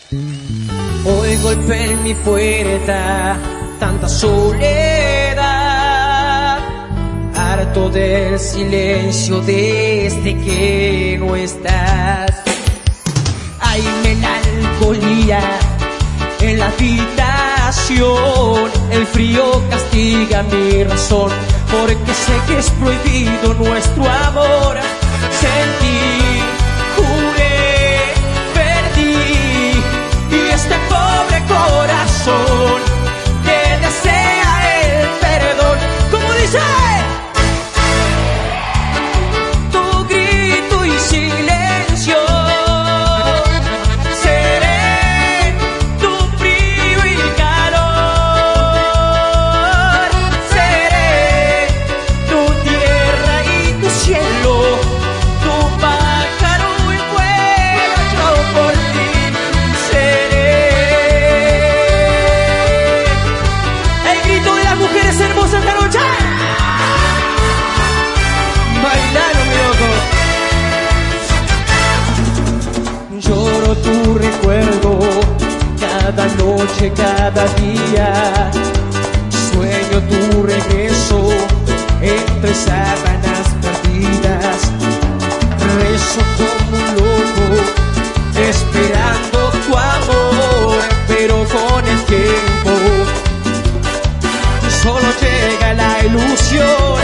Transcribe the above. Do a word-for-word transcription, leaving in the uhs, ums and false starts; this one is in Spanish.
Hoy golpea en mi puerta tanta soledad, harto del silencio desde que no estás. Hay melancolía en la habitación, el frío castiga mi razón, porque sé que es prohibido nuestro amor. Sentí, juré, perdí, y este pobre corazón que desea el perdón, como dice, tu grito y silencio. Lloro tu recuerdo cada noche, cada día. Sueño tu regreso entre sábanas perdidas. Rezo como un loco esperando tu amor, pero con el tiempo solo llega la ilusión.